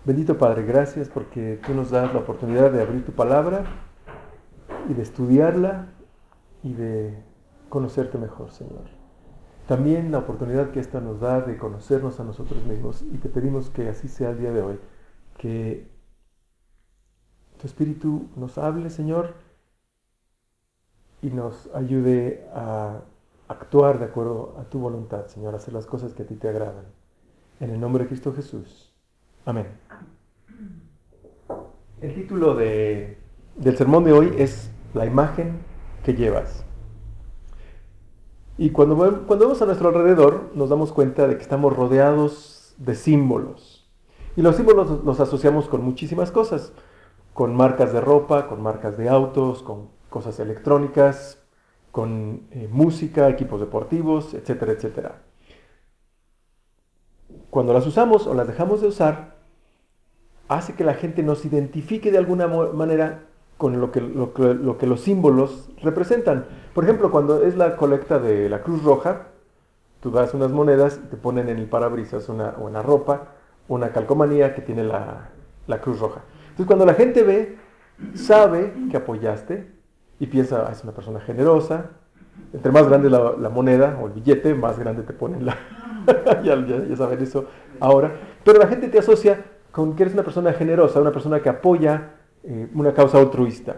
Bendito Padre, gracias porque tú nos das la oportunidad de abrir tu palabra y de estudiarla y de conocerte mejor, Señor. También la oportunidad que esta nos da de conocernos a nosotros mismos, y te pedimos que así sea el día de hoy, que tu Espíritu nos hable, Señor, y nos ayude a actuar de acuerdo a tu voluntad, Señor, a hacer las cosas que a ti te agradan. En el nombre de Cristo Jesús. Amén. El título del sermón de hoy es La imagen que llevas. Y cuando vemos a nuestro alrededor, nos damos cuenta de que estamos rodeados de símbolos. Y los símbolos los asociamos con muchísimas cosas. Con marcas de ropa, con marcas de autos, con cosas electrónicas, con música, equipos deportivos, etcétera, etcétera. Cuando las usamos o las dejamos de usar, hace que la gente nos identifique de alguna manera con lo que los símbolos representan. Por ejemplo, cuando es la colecta de la Cruz Roja, tú das unas monedas y te ponen en el parabrisas o en la ropa una calcomanía que tiene la Cruz Roja. Entonces, cuando la gente ve, sabe que apoyaste y piensa, es una persona generosa. Entre más grande la moneda o el billete, más grande te ponen la... ya saben eso ahora. Pero la gente te asocia con que eres una persona generosa, una persona que apoya una causa altruista.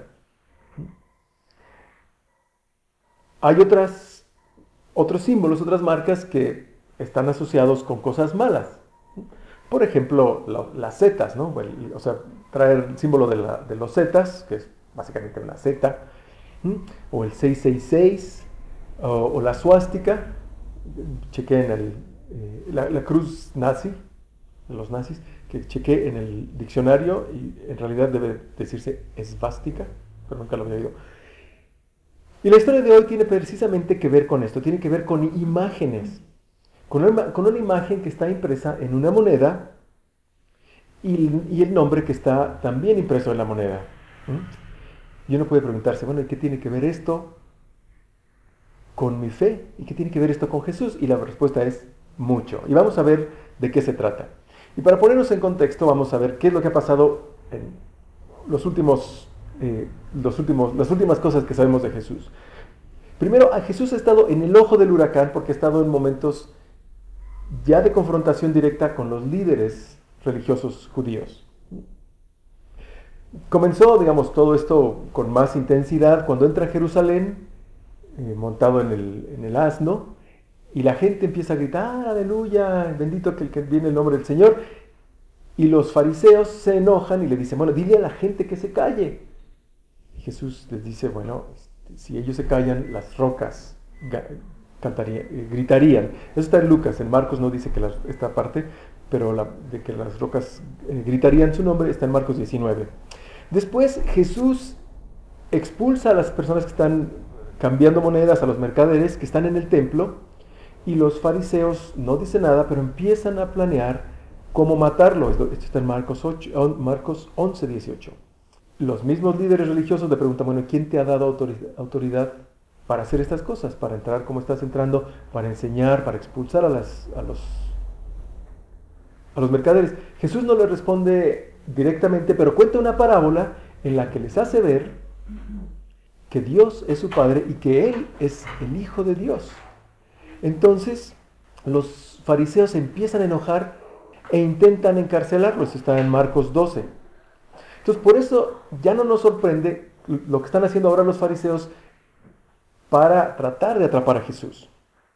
Hay otros símbolos, otras marcas que están asociados con cosas malas. Por ejemplo, las zetas, ¿no? O sea, traer el símbolo de los zetas, que es básicamente una zeta, o el 666, o la suástica. Chequé en la cruz nazi, los nazis, que chequé en el diccionario y en realidad debe decirse esvástica, pero nunca lo había oído. Y la historia de hoy tiene precisamente que ver con esto, tiene que ver con imágenes, con una imagen que está impresa en una moneda y el nombre que está también impreso en la moneda. Y uno puede preguntarse, bueno, ¿y qué tiene que ver esto con mi fe? ¿Y qué tiene que ver esto con Jesús? Y la respuesta es mucho. Y vamos a ver de qué se trata. Y para ponernos en contexto, vamos a ver qué es lo que ha pasado en las últimas cosas que sabemos de Jesús. Primero, Jesús ha estado en el ojo del huracán porque ha estado en momentos ya de confrontación directa con los líderes religiosos judíos. Comenzó, digamos, todo esto con más intensidad cuando entra a Jerusalén, montado en el asno, y la gente empieza a gritar, aleluya, bendito que viene el nombre del Señor. Y los fariseos se enojan y le dicen, bueno, dile a la gente que se calle. Y Jesús les dice, bueno, si ellos se callan, las rocas gritarían. Eso está en Lucas, en Marcos no dice que esta parte, pero de que las rocas gritarían su nombre está en Marcos 19. Después Jesús expulsa a las personas que están cambiando monedas, a los mercaderes que están en el templo, y los fariseos no dicen nada, pero empiezan a planear cómo matarlo. Esto está en Marcos 11, 18. Los mismos líderes religiosos le preguntan, bueno, ¿quién te ha dado autoridad para hacer estas cosas? Para entrar como estás entrando, para enseñar, para expulsar a los mercaderes. Jesús no le responde directamente, pero cuenta una parábola en la que les hace ver que Dios es su Padre y que Él es el Hijo de Dios. Entonces, los fariseos se empiezan a enojar e intentan encarcelarlo. Eso está en Marcos 12. Entonces, por eso ya no nos sorprende lo que están haciendo ahora los fariseos para tratar de atrapar a Jesús.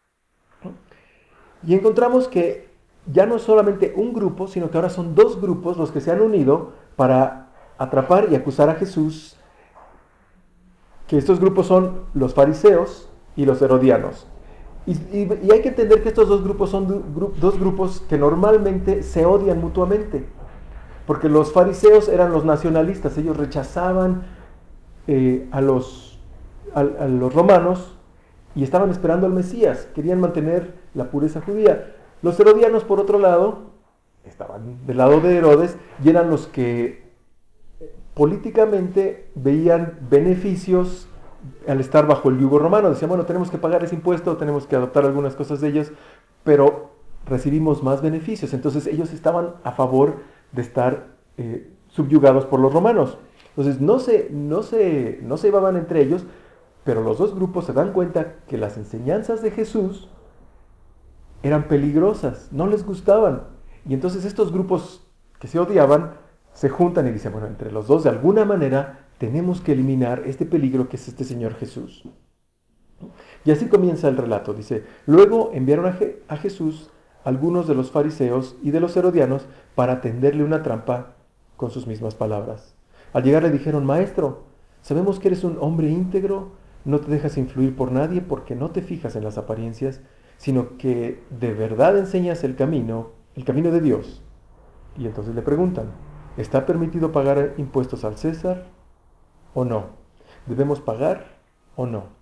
Y encontramos que ya no es solamente un grupo, sino que ahora son dos grupos los que se han unido para atrapar y acusar a Jesús, que estos grupos son los fariseos y los herodianos. Y hay que entender que estos dos grupos son dos grupos que normalmente se odian mutuamente. Porque los fariseos eran los nacionalistas, ellos rechazaban a los romanos y estaban esperando al Mesías, querían mantener la pureza judía. Los herodianos, por otro lado, estaban del lado de Herodes y eran los que políticamente veían beneficios al estar bajo el yugo romano. Decían, bueno, tenemos que pagar ese impuesto, tenemos que adoptar algunas cosas de ellos, pero recibimos más beneficios. Entonces ellos estaban a favor de estar subyugados por los romanos. Entonces no se llevaban entre ellos, pero los dos grupos se dan cuenta que las enseñanzas de Jesús eran peligrosas, no les gustaban. Y entonces estos grupos que se odiaban se juntan y dicen, bueno, entre los dos de alguna manera tenemos que eliminar este peligro que es este Señor Jesús. Y así comienza el relato, dice, luego enviaron a Jesús algunos de los fariseos y de los herodianos para tenderle una trampa con sus mismas palabras. Al llegar le dijeron, maestro, sabemos que eres un hombre íntegro, no te dejas influir por nadie porque no te fijas en las apariencias, sino que de verdad enseñas el camino de Dios. Y entonces le preguntan, ¿está permitido pagar impuestos al César o no? ¿Debemos pagar o no?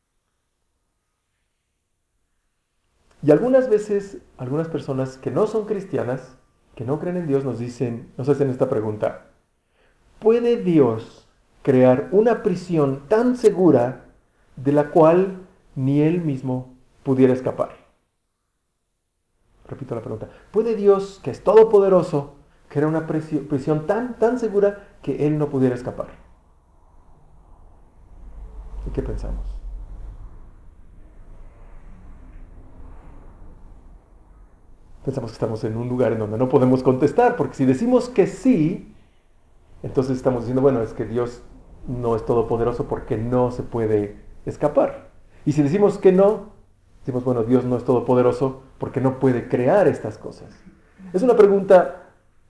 Y algunas veces, algunas personas que no son cristianas, que no creen en Dios, nos hacen esta pregunta. ¿Puede Dios crear una prisión tan segura de la cual ni Él mismo pudiera escapar? Repito la pregunta. ¿Puede Dios, que es todopoderoso, crear una prisión tan segura que Él no pudiera escapar? ¿Y qué pensamos? Pensamos que estamos en un lugar en donde no podemos contestar, porque si decimos que sí, entonces estamos diciendo, bueno, es que Dios no es todopoderoso porque no se puede escapar. Y si decimos que no, decimos, bueno, Dios no es todopoderoso porque no puede crear estas cosas. Es una pregunta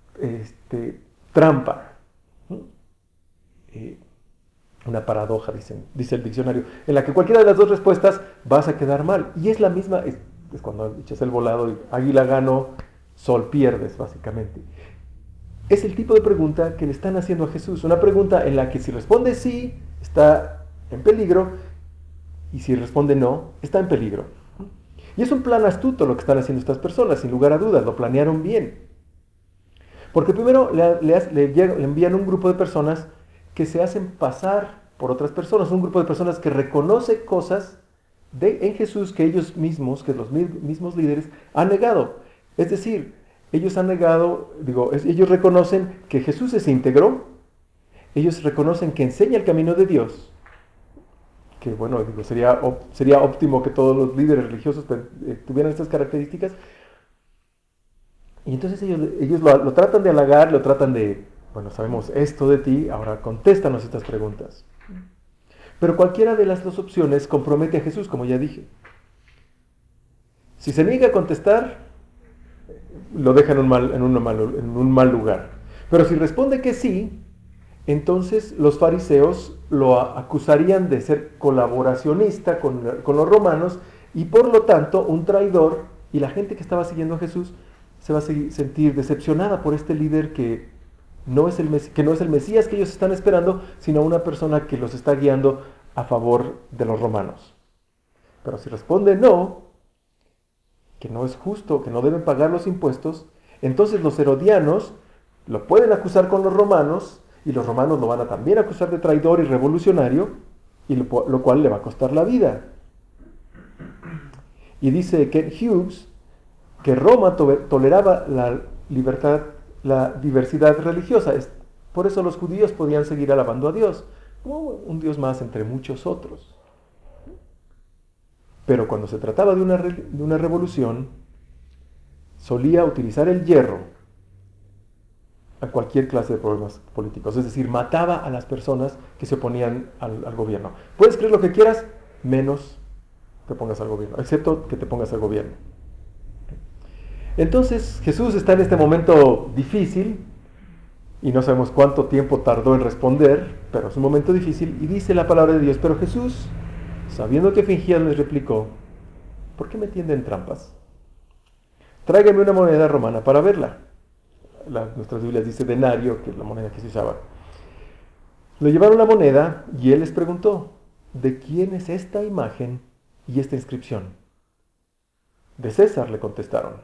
trampa. Eh, una paradoja, dice el diccionario, en la que cualquiera de las dos respuestas vas a quedar mal. Y es la misma, es cuando echas el volado y águila gano, sol pierdes, básicamente. Es el tipo de pregunta que le están haciendo a Jesús. Una pregunta en la que si responde sí, está en peligro, y si responde no, está en peligro. Y es un plan astuto lo que están haciendo estas personas, sin lugar a dudas, lo planearon bien. Porque primero le envían un grupo de personas que se hacen pasar por otras personas, un grupo de personas que reconoce cosas en Jesús que ellos mismos, que los mismos líderes, han negado. Es decir, ellos han negado, ellos reconocen que Jesús es íntegro, ellos reconocen que enseña el camino de Dios, que bueno, sería óptimo que todos los líderes religiosos tuvieran estas características, y entonces ellos lo tratan de halagar, lo tratan de, bueno, sabemos esto de ti, ahora contéstanos estas preguntas. Pero cualquiera de las dos opciones compromete a Jesús, como ya dije. Si se niega a contestar, lo deja en un mal lugar. Pero si responde que sí, entonces los fariseos lo acusarían de ser colaboracionista con los romanos y por lo tanto un traidor, y la gente que estaba siguiendo a Jesús se va a sentir decepcionada por este líder que no es el Mesías que ellos están esperando, sino una persona que los está guiando a favor de los romanos. Pero si responde no, que no es justo, que no deben pagar los impuestos, entonces los herodianos lo pueden acusar con los romanos, y los romanos lo van a también acusar de traidor y revolucionario, y lo cual le va a costar la vida. Y dice Kent Hughes que Roma toleraba la libertad, la diversidad religiosa. Por eso los judíos podían seguir alabando a Dios, como un Dios más entre muchos otros. Pero cuando se trataba de una revolución, solía utilizar el hierro a cualquier clase de problemas políticos. Es decir, mataba a las personas que se oponían al gobierno. Puedes creer lo que quieras, menos te pongas al gobierno, excepto que te pongas al gobierno. Entonces Jesús está en este momento difícil, y no sabemos cuánto tiempo tardó en responder, pero es un momento difícil, y dice la palabra de Dios, pero Jesús, sabiendo que fingían, les replicó, ¿por qué me tienden trampas? Tráigame una moneda romana para verla. Nuestras Biblias dice denario, que es la moneda que se usaba. Le llevaron la moneda y él les preguntó, ¿de quién es esta imagen y esta inscripción? De César, le contestaron.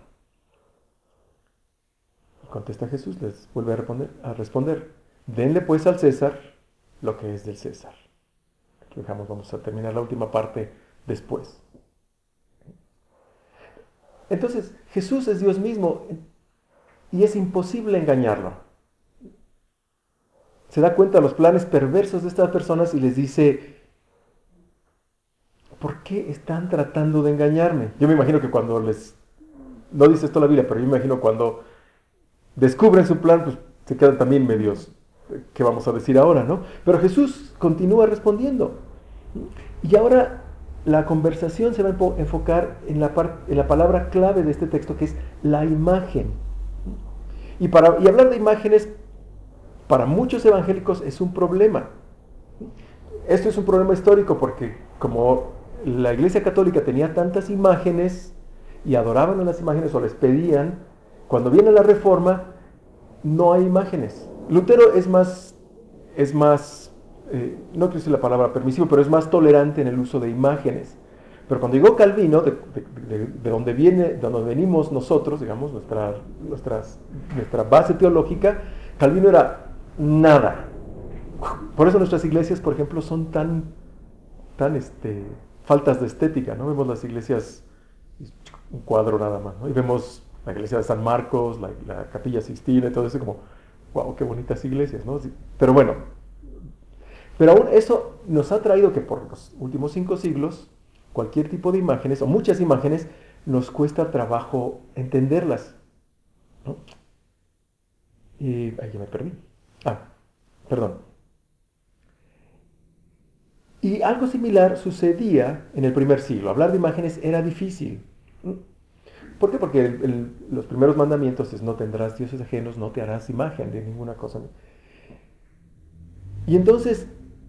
Y contesta Jesús, les vuelve a responder, denle pues al César lo que es del César. Aquí dejamos, vamos a terminar la última parte después. Entonces, Jesús es Dios mismo. y es imposible engañarlo. Se da cuenta de los planes perversos de estas personas y les dice, ¿por qué están tratando de engañarme? Yo me imagino que cuando no dice esto la Biblia, pero yo me imagino cuando descubren su plan, pues se quedan también medios, ¿qué vamos a decir ahora, no? Pero Jesús continúa respondiendo. Y ahora la conversación se va a enfocar en la palabra clave de este texto, que es la imagen. Y hablar de imágenes, para muchos evangélicos es un problema. Esto es un problema histórico porque como la Iglesia Católica tenía tantas imágenes y adoraban a las imágenes o les pedían, cuando viene la Reforma no hay imágenes. Lutero no quiero decir la palabra permisivo, pero es más tolerante en el uso de imágenes. Pero cuando llegó Calvino, de donde venimos nosotros, digamos, nuestra base teológica, Calvino era nada. Por eso nuestras iglesias, por ejemplo, son tan faltas de estética, ¿no? Vemos las iglesias, un cuadro nada más, ¿no? Y vemos la iglesia de San Marcos, la Capilla Sixtina y todo eso, como, wow, qué bonitas iglesias, ¿no? Sí, pero bueno, pero aún eso nos ha traído que por los últimos 5 siglos, cualquier tipo de imágenes, o muchas imágenes, nos cuesta trabajo entenderlas, ¿no? Y ahí ya me perdí. Ah, perdón. Y algo similar sucedía en el primer siglo. Hablar de imágenes era difícil. ¿Por qué? Porque los primeros mandamientos es no tendrás dioses ajenos, no te harás imagen de ninguna cosa. Y entonces,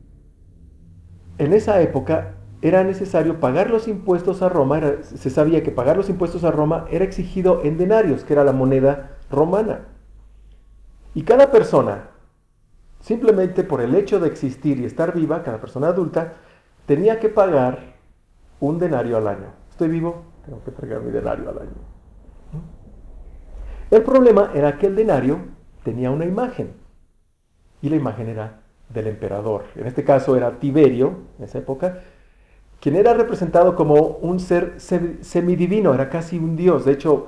en esa época, era necesario pagar los impuestos a Roma. Se sabía que pagar los impuestos a Roma era exigido en denarios, que era la moneda romana. Y cada persona, simplemente por el hecho de existir y estar viva, cada persona adulta, tenía que pagar un denario al año. Estoy vivo, tengo que pagar mi denario al año. El problema era que el denario tenía una imagen, y la imagen era del emperador. En este caso era Tiberio, en esa época, quien era representado como un ser semidivino, era casi un dios. De hecho,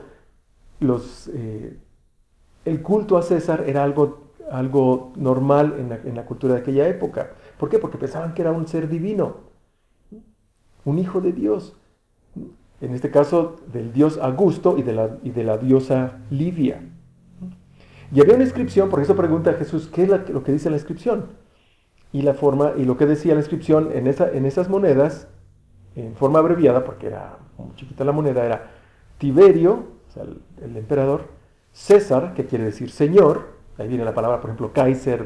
el culto a César era algo normal en la cultura de aquella época. ¿Por qué? Porque pensaban que era un ser divino, un hijo de Dios. En este caso, del dios Augusto y de la diosa Livia. Y había una inscripción, por eso pregunta a Jesús, ¿qué es lo que dice la inscripción? Y lo que decía la inscripción en esas monedas, en forma abreviada, porque era muy chiquita la moneda, era Tiberio, o sea, el emperador, César, que quiere decir señor, ahí viene la palabra, por ejemplo, Kaiser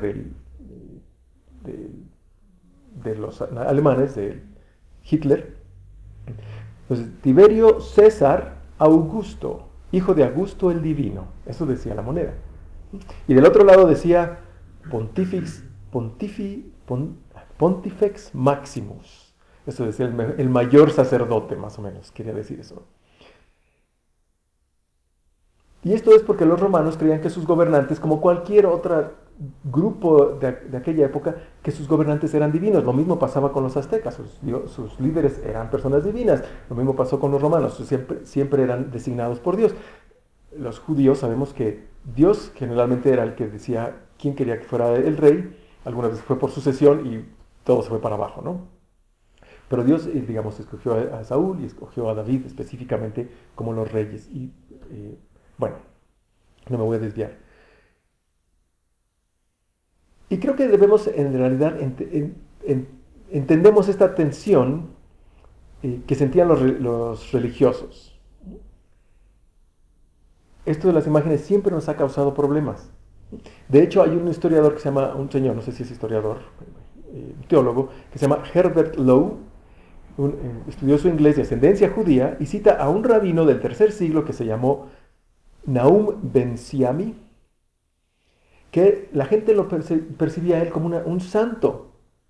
de los alemanes, de Hitler. Entonces, Tiberio César Augusto, hijo de Augusto el Divino, eso decía la moneda. Y del otro lado decía Pontifex Maximus, eso decía el mayor sacerdote, más o menos, quería decir eso. Y esto es porque los romanos creían que sus gobernantes, como cualquier otro grupo de aquella época, que sus gobernantes eran divinos. Lo mismo pasaba con los aztecas, sus líderes eran personas divinas. Lo mismo pasó con los romanos, siempre eran designados por Dios. Los judíos sabemos que Dios generalmente era el que decía quién quería que fuera el rey. Algunas veces fue por sucesión y todo se fue para abajo, ¿no? Pero Dios, digamos, escogió a Saúl y escogió a David específicamente como los reyes. Y bueno, no me voy a desviar. Y creo que debemos, en realidad, entendemos esta tensión que sentían los religiosos. Esto de las imágenes siempre nos ha causado problemas. De hecho, hay un historiador que se llama, un señor, no sé si es historiador, un teólogo, que se llama Herbert Lowe, estudió su inglés de ascendencia judía y cita a un rabino del tercer siglo que se llamó Nahum Ben Siami, que la gente lo percibía a él como un santo,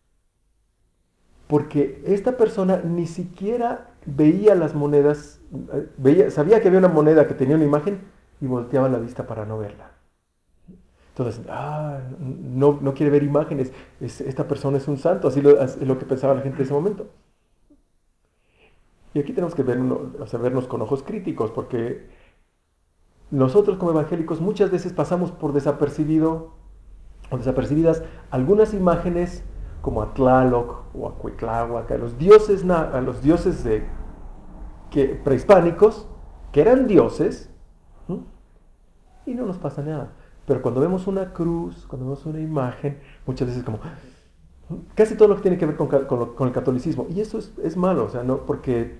porque esta persona ni siquiera veía las monedas, sabía que había una moneda que tenía una imagen y volteaba la vista para no verla. Entonces, no quiere ver imágenes, esta persona es un santo, así es lo que pensaba la gente en ese momento. Y aquí tenemos que vernos con ojos críticos, porque nosotros como evangélicos muchas veces pasamos por desapercibido o desapercibidas algunas imágenes como a Tlaloc o a Cuitláhuac, a los dioses prehispánicos, que eran dioses, ¿no? Y no nos pasa nada. Pero cuando vemos una cruz, cuando vemos una imagen, muchas veces como casi todo lo que tiene que ver con el catolicismo. Y eso es malo, o sea, no, porque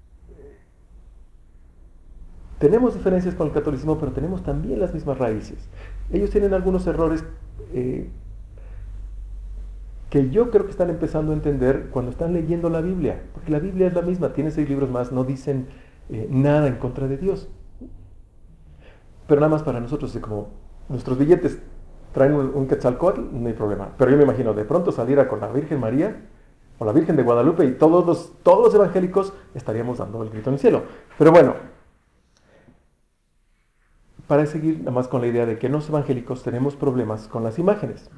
tenemos diferencias con el catolicismo, pero tenemos también las mismas raíces. Ellos tienen algunos errores que yo creo que están empezando a entender cuando están leyendo la Biblia, porque la Biblia es la misma, tiene 6 libros más, no dicen nada en contra de Dios. Pero nada más para nosotros, como nuestros billetes traen un Quetzalcóatl, no hay problema. Pero yo me imagino de pronto saliera con la Virgen María o la Virgen de Guadalupe y todos los evangélicos estaríamos dando el grito en el cielo. Pero bueno, para seguir nada más con la idea de que los evangélicos tenemos problemas con las imágenes.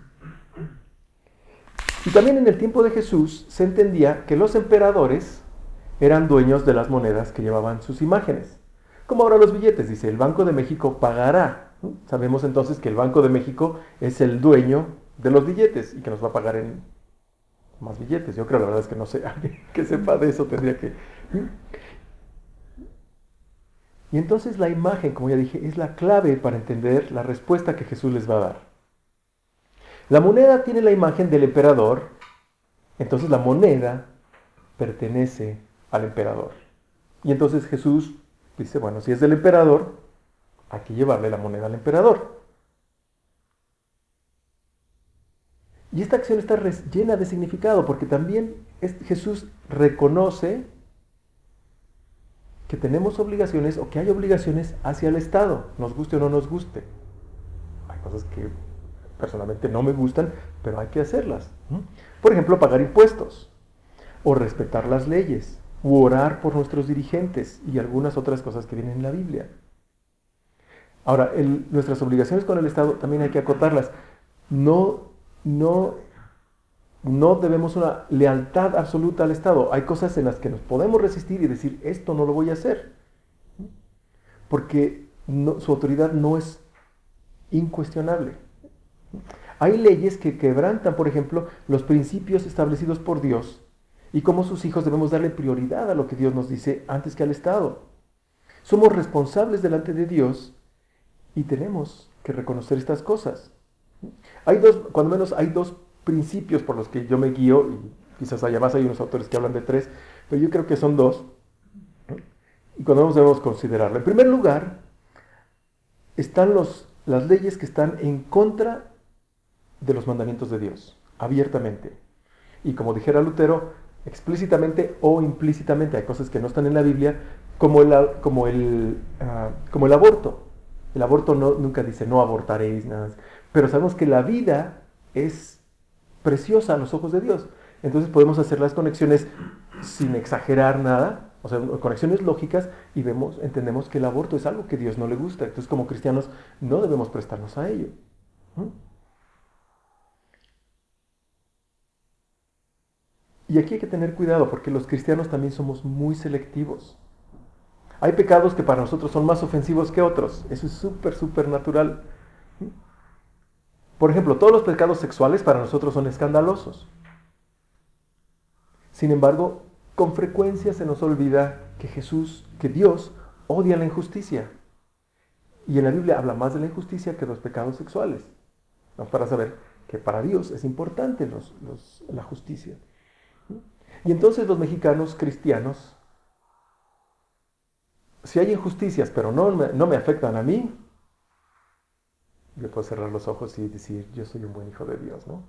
Y también en el tiempo de Jesús se entendía que los emperadores eran dueños de las monedas que llevaban sus imágenes. Como ahora los billetes, dice, el Banco de México pagará. Sabemos entonces que el Banco de México es el dueño de los billetes y que nos va a pagar en más billetes. Yo creo, la verdad es que no sé, alguien que sepa de eso tendría que... Y entonces la imagen, como ya dije, es la clave para entender la respuesta que Jesús les va a dar. La moneda tiene la imagen del emperador, entonces la moneda pertenece al emperador. Y entonces Jesús dice, bueno, si es del emperador, hay que llevarle la moneda al emperador. Y esta acción está llena de significado, porque también Jesús reconoce que tenemos obligaciones o que hay obligaciones hacia el Estado, nos guste o no nos guste. Hay cosas que personalmente no me gustan, pero hay que hacerlas. Por ejemplo, pagar impuestos, o respetar las leyes, u orar por nuestros dirigentes y algunas otras cosas que vienen en la Biblia. Ahora, nuestras obligaciones con el Estado también hay que acotarlas. No, no, no debemos una lealtad absoluta al Estado. Hay cosas en las que nos podemos resistir y decir, esto no lo voy a hacer. Porque su autoridad no es incuestionable. Hay leyes que quebrantan, por ejemplo, los principios establecidos por Dios y como sus hijos debemos darle prioridad a lo que Dios nos dice antes que al Estado. Somos responsables delante de Dios y tenemos que reconocer estas cosas. Cuando menos hay dos principios por los que yo me guío, y quizás haya más, hay unos autores que hablan de 3, pero yo creo que son 2, y cuando menos debemos considerarlo. En primer lugar, están las leyes que están en contra de los mandamientos de Dios, abiertamente. Y como dijera Lutero, explícitamente o implícitamente, hay cosas que no están en la Biblia, como el aborto. El aborto nunca dice no abortaréis, nada. Pero sabemos que la vida es preciosa a los ojos de Dios. Entonces podemos hacer las conexiones sin exagerar nada, o sea, conexiones lógicas, y entendemos que el aborto es algo que a Dios no le gusta. Entonces como cristianos no debemos prestarnos a ello. Y aquí hay que tener cuidado porque los cristianos también somos muy selectivos. Hay pecados que para nosotros son más ofensivos que otros. Eso es súper natural. Por ejemplo, todos los pecados sexuales para nosotros son escandalosos. Sin embargo, con frecuencia se nos olvida que Dios odia la injusticia. Y en la Biblia habla más de la injusticia que de los pecados sexuales. Vamos para saber que para Dios es importante la justicia. Y entonces los mexicanos cristianos, si hay injusticias pero no me afectan a mí, yo puedo cerrar los ojos y decir, yo soy un buen hijo de Dios, ¿no?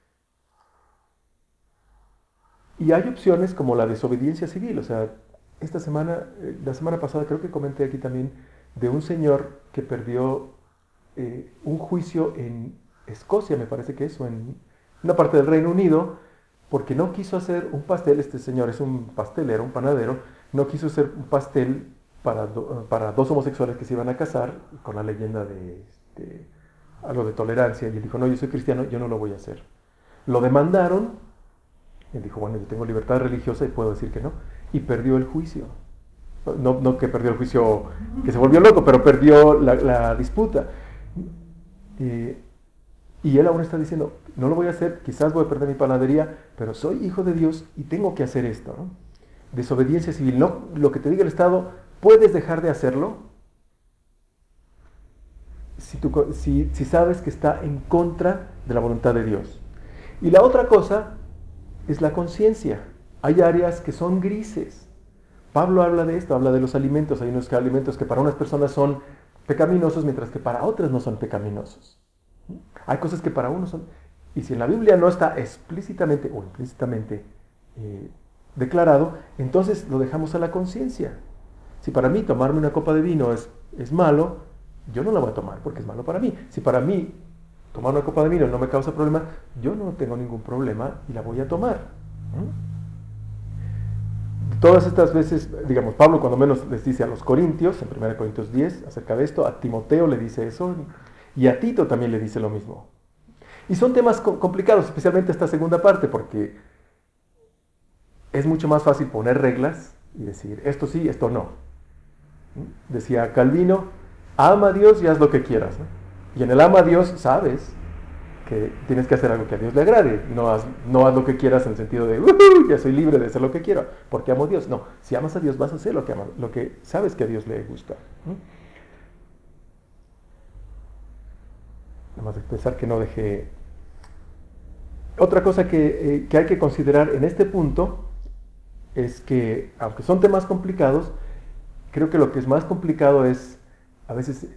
Y hay opciones como la desobediencia civil, o sea, la semana pasada creo que comenté aquí también de un señor que perdió un juicio en Escocia, me parece que es, o en una parte del Reino Unido, porque no quiso hacer un pastel. Este señor es un pastelero, un panadero, no quiso hacer un pastel para 2 homosexuales que se iban a casar, con la leyenda de algo de tolerancia, y él dijo, no, yo soy cristiano, yo no lo voy a hacer. Lo demandaron, él dijo, bueno, yo tengo libertad religiosa y puedo decir que no, y perdió el juicio. No que perdió el juicio, que se volvió loco, pero perdió la disputa. Y él aún está diciendo, no lo voy a hacer, quizás voy a perder mi panadería, pero soy hijo de Dios y tengo que hacer esto, ¿no? Desobediencia civil, no lo que te diga el Estado, puedes dejar de hacerlo si sabes que está en contra de la voluntad de Dios. Y la otra cosa es la conciencia. Hay áreas que son grises. Pablo habla de esto, habla de los alimentos. Hay unos alimentos que para unas personas son pecaminosos, mientras que para otras no son pecaminosos. Hay cosas que para uno son... Y si en la Biblia no está explícitamente o implícitamente declarado, entonces lo dejamos a la conciencia. Si para mí tomarme una copa de vino es malo, yo no la voy a tomar porque es malo para mí. Si para mí tomar una copa de vino no me causa problema, yo no tengo ningún problema y la voy a tomar. Todas estas veces, digamos, Pablo cuando menos les dice a los corintios, en 1 Corintios 10, acerca de esto, a Timoteo le dice eso, y a Tito también le dice lo mismo. Y son temas complicados, especialmente esta segunda parte, porque es mucho más fácil poner reglas y decir, esto sí, esto no. Decía Calvino, ama a Dios y haz lo que quieras, ¿no? Y en el ama a Dios sabes que tienes que hacer algo que a Dios le agrade. No haz lo que quieras en el sentido de, ya soy libre de hacer lo que quiero, porque amo a Dios. No, si amas a Dios vas a hacer lo que sabes que a Dios le gusta. Nada más de pensar que no dejé... Otra cosa que hay que considerar en este punto es que, aunque son temas complicados, creo que lo que es más complicado es a veces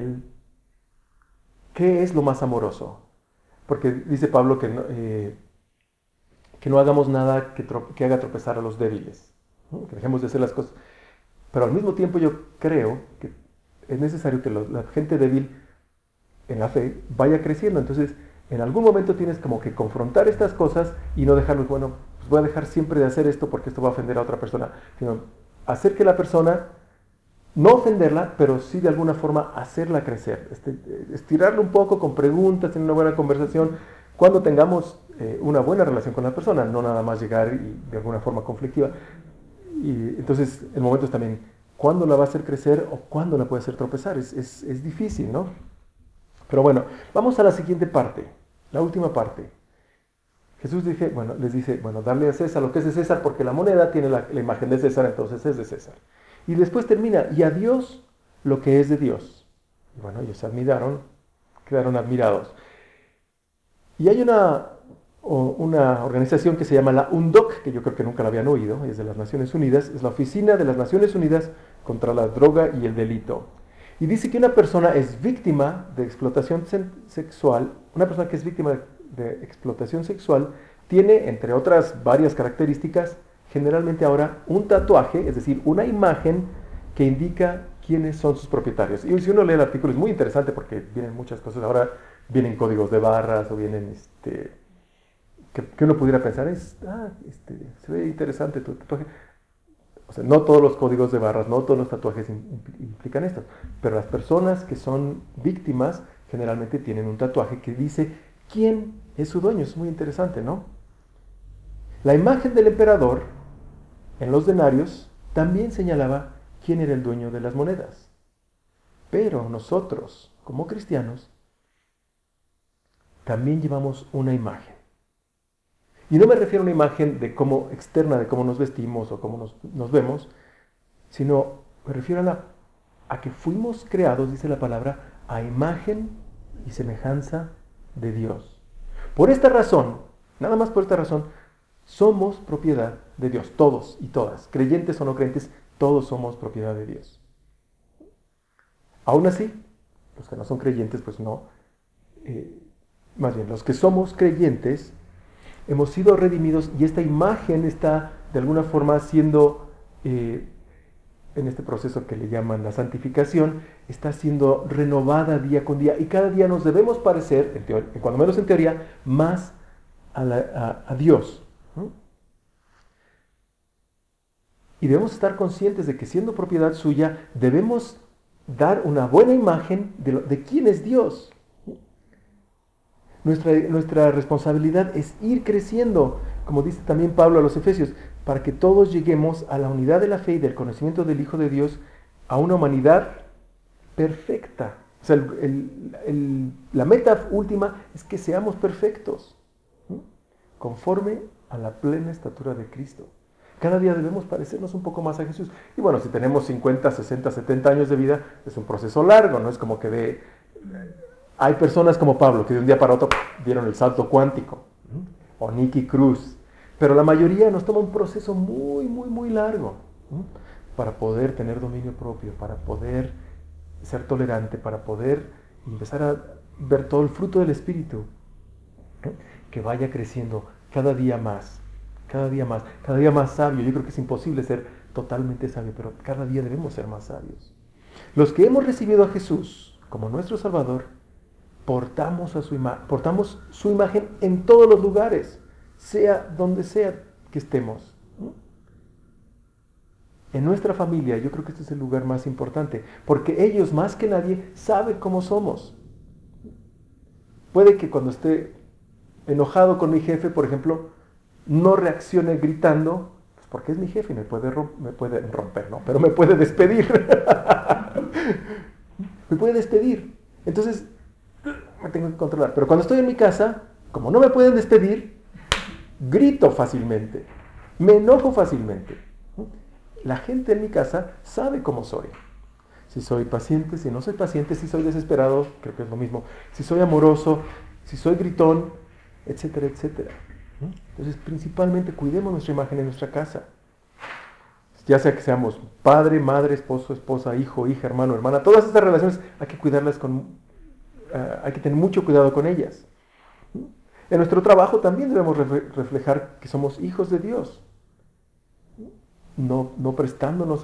¿qué es lo más amoroso? Porque dice Pablo que no hagamos nada que haga tropezar a los débiles, ¿no? Que dejemos de hacer las cosas. Pero al mismo tiempo yo creo que es necesario que la gente débil en la fe vaya creciendo. Entonces, en algún momento tienes como que confrontar estas cosas y no dejarlos, bueno, pues voy a dejar siempre de hacer esto porque esto va a ofender a otra persona, sino hacer que la persona, no ofenderla, pero sí de alguna forma hacerla crecer, estirarla un poco con preguntas, tener una buena conversación, cuando tengamos una buena relación con la persona, no nada más llegar y de alguna forma conflictiva. Y entonces el momento es también cuándo la va a hacer crecer o cuándo la puede hacer tropezar, es difícil, ¿no? Pero bueno, vamos a la siguiente parte, la última parte. Jesús les dice, darle a César lo que es de César, porque la moneda tiene la imagen de César, entonces es de César. Y después termina, y a Dios lo que es de Dios. Y bueno, ellos se admiraron, quedaron admirados. Y hay una organización que se llama la UNDOC, que yo creo que nunca la habían oído, es de las Naciones Unidas, es la Oficina de las Naciones Unidas contra la Droga y el Delito. Y dice que una persona es víctima de explotación sexual, una persona que es víctima de explotación sexual, tiene, entre otras varias características, generalmente ahora un tatuaje, es decir, una imagen que indica quiénes son sus propietarios. Y si uno lee el artículo es muy interesante porque vienen muchas cosas. Ahora vienen códigos de barras o vienen que uno pudiera pensar, se ve interesante tu tatuaje. O sea, no todos los códigos de barras, no todos los tatuajes implican esto, pero las personas que son víctimas generalmente tienen un tatuaje que dice quién es su dueño. Es muy interesante, ¿no? La imagen del emperador en los denarios también señalaba quién era el dueño de las monedas. Pero nosotros, como cristianos, también llevamos una imagen. Y no me refiero a una imagen externa de cómo nos vestimos o cómo nos vemos, sino me refiero a que fuimos creados, dice la palabra, a imagen y semejanza de Dios. Por esta razón, nada más por esta razón, somos propiedad de Dios, todos y todas, creyentes o no creyentes, todos somos propiedad de Dios. Aún así, los que no son creyentes, pues no, más bien los que somos creyentes, hemos sido redimidos y esta imagen está de alguna forma siendo, en este proceso que le llaman la santificación, está siendo renovada día con día y cada día nos debemos parecer, cuando menos en teoría, más a Dios. Y debemos estar conscientes de que siendo propiedad suya, debemos dar una buena imagen de quién es Dios. Nuestra responsabilidad es ir creciendo, como dice también Pablo a los Efesios, para que todos lleguemos a la unidad de la fe y del conocimiento del Hijo de Dios, a una humanidad perfecta. O sea, la meta última es que seamos perfectos, ¿sí? Conforme a la plena estatura de Cristo. Cada día debemos parecernos un poco más a Jesús. Y bueno, si tenemos 50, 60, 70 años de vida, es un proceso largo, no es como que hay personas como Pablo que de un día para otro dieron el salto cuántico, ¿sí? O Nicky Cruz. Pero la mayoría nos toma un proceso muy, muy, muy largo, ¿sí? Para poder tener dominio propio, para poder ser tolerante, para poder empezar a ver todo el fruto del Espíritu, ¿sí? Que vaya creciendo cada día más, cada día más, cada día más sabio. Yo creo que es imposible ser totalmente sabio, pero cada día debemos ser más sabios. Los que hemos recibido a Jesús como nuestro Salvador, portamos su imagen en todos los lugares, sea donde sea que estemos. En nuestra familia, yo creo que este es el lugar más importante, porque ellos más que nadie saben cómo somos. Puede que cuando esté enojado con mi jefe, por ejemplo, no reaccione gritando, pues porque es mi jefe y me puede romper, ¿no? Pero me puede despedir. Me puede despedir. Entonces, me tengo que controlar. Pero cuando estoy en mi casa, como no me pueden despedir, grito fácilmente, me enojo fácilmente. La gente en mi casa sabe cómo soy. Si soy paciente, si no soy paciente, si soy desesperado, creo que es lo mismo. Si soy amoroso, si soy gritón, etcétera, etcétera. Entonces, principalmente cuidemos nuestra imagen en nuestra casa. Ya sea que seamos padre, madre, esposo, esposa, hijo, hija, hermano, hermana, todas estas relaciones hay que cuidarlas hay que tener mucho cuidado con ellas. En nuestro trabajo también debemos reflejar que somos hijos de Dios, no prestándonos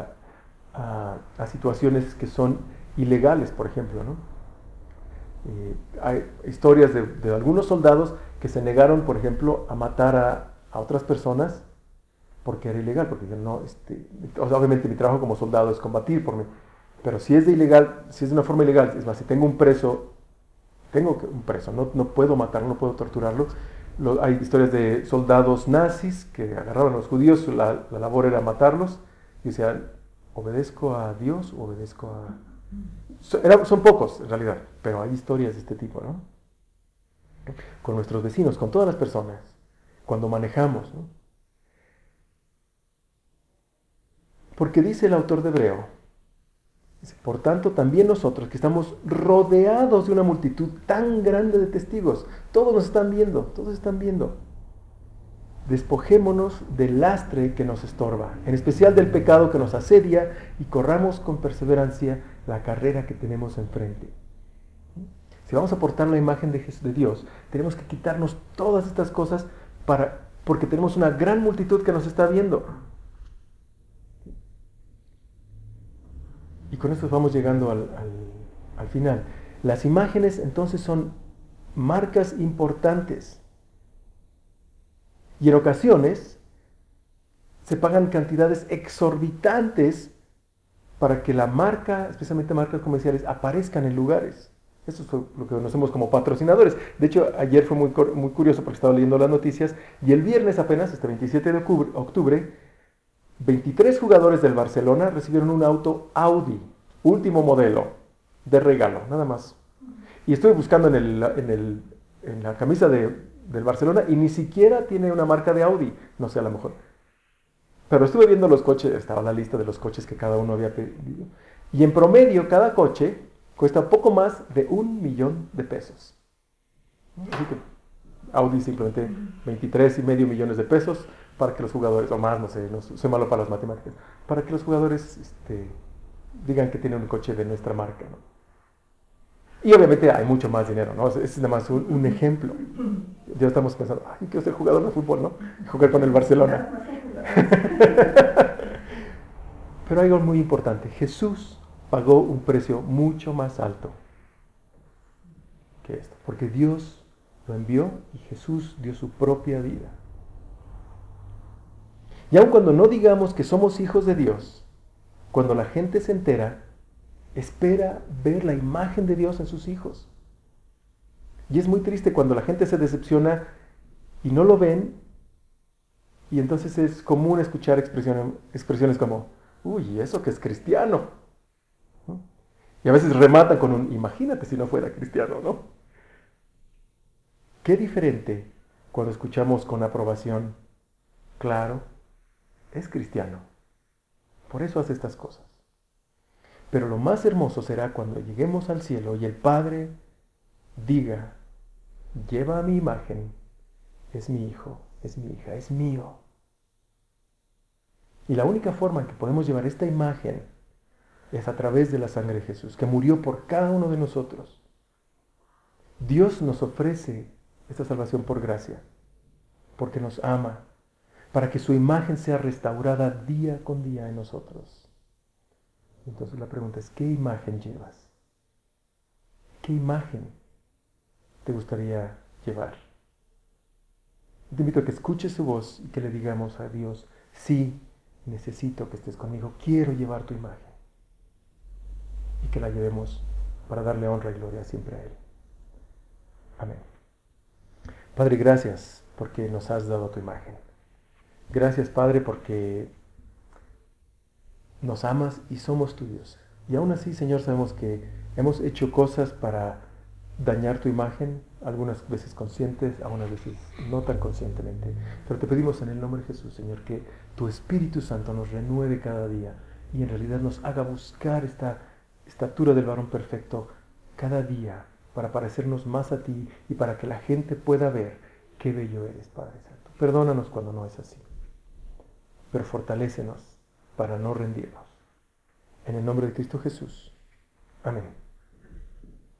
a situaciones que son ilegales, por ejemplo, ¿no? Hay historias de algunos soldados que se negaron, por ejemplo, a matar a otras personas porque era ilegal, porque no, o sea, obviamente mi trabajo como soldado es combatir por mí, pero si es de ilegal, si es de una forma ilegal, es más, si tengo un preso, no puedo matarlo, no puedo torturarlo. Hay historias de soldados nazis que agarraban a los judíos, la labor era matarlos, y decían, ¿obedezco a Dios o obedezco a...? Son pocos, en realidad, pero hay historias de este tipo, ¿no? Con nuestros vecinos, con todas las personas, cuando manejamos, ¿no? Porque dice el autor de Hebreo, por tanto, también nosotros que estamos rodeados de una multitud tan grande de testigos, todos nos están viendo, todos están viendo. Despojémonos del lastre que nos estorba, en especial del pecado que nos asedia, y corramos con perseverancia la carrera que tenemos enfrente. Si vamos a portar la imagen de Dios, tenemos que quitarnos todas estas cosas porque tenemos una gran multitud que nos está viendo. Y con esto vamos llegando al final. Las imágenes entonces son marcas importantes. Y en ocasiones se pagan cantidades exorbitantes para que la marca, especialmente marcas comerciales, aparezcan en lugares. Eso es lo que conocemos como patrocinadores. De hecho, ayer fue muy curioso porque estaba leyendo las noticias y el viernes apenas, este 27 de octubre, 23 jugadores del Barcelona recibieron un auto Audi, último modelo, de regalo, nada más. Y estuve buscando en la camisa del Barcelona y ni siquiera tiene una marca de Audi, no sé, a lo mejor. Pero estuve viendo los coches, estaba la lista de los coches que cada uno había pedido. Y en promedio, cada coche cuesta poco más de $1,000,000. Así que Audi simplemente 23,5 millones de pesos para que los jugadores, o más, no sé, soy malo para las matemáticas, para que los jugadores digan que tienen un coche de nuestra marca, ¿no? Y obviamente hay mucho más dinero, ¿no? Es nada más un ejemplo. Ya estamos pensando, ay, quiero ser jugador de fútbol, ¿no? Jugar con el Barcelona. Pero hay algo muy importante. Jesús pagó un precio mucho más alto que esto, porque Dios lo envió y Jesús dio su propia vida. Y aun cuando no digamos que somos hijos de Dios, cuando la gente se entera, espera ver la imagen de Dios en sus hijos. Y es muy triste cuando la gente se decepciona y no lo ven Y entonces es común escuchar expresiones como, uy, ¿eso que es cristiano? ¿No? Y a veces remata con un, imagínate si no fuera cristiano, ¿no? Qué diferente cuando escuchamos con aprobación, claro, es cristiano, por eso hace estas cosas. Pero lo más hermoso será cuando lleguemos al cielo y el Padre diga, lleva a mi imagen, es mi hijo, es mi hija, es mío. Y la única forma en que podemos llevar esta imagen es a través de la sangre de Jesús, que murió por cada uno de nosotros. Dios nos ofrece esta salvación por gracia, porque nos ama, para que su imagen sea restaurada día con día en nosotros. Entonces la pregunta es, ¿qué imagen llevas? ¿Qué imagen te gustaría llevar? Te invito a que escuches su voz y que le digamos a Dios, sí, necesito que estés conmigo, quiero llevar tu imagen. Y que la llevemos para darle honra y gloria siempre a Él. Amén. Padre, gracias porque nos has dado tu imagen. Gracias, Padre, porque nos amas y somos tuyos. Y aún así, Señor, sabemos que hemos hecho cosas para dañar tu imagen, algunas veces conscientes, algunas veces no tan conscientemente. Pero te pedimos en el nombre de Jesús, Señor, que tu Espíritu Santo nos renueve cada día y en realidad nos haga buscar esta estatura del varón perfecto cada día para parecernos más a ti y para que la gente pueda ver qué bello eres, Padre Santo. Perdónanos cuando no es así, pero fortalécenos para no rendirnos. En el nombre de Cristo Jesús. Amén.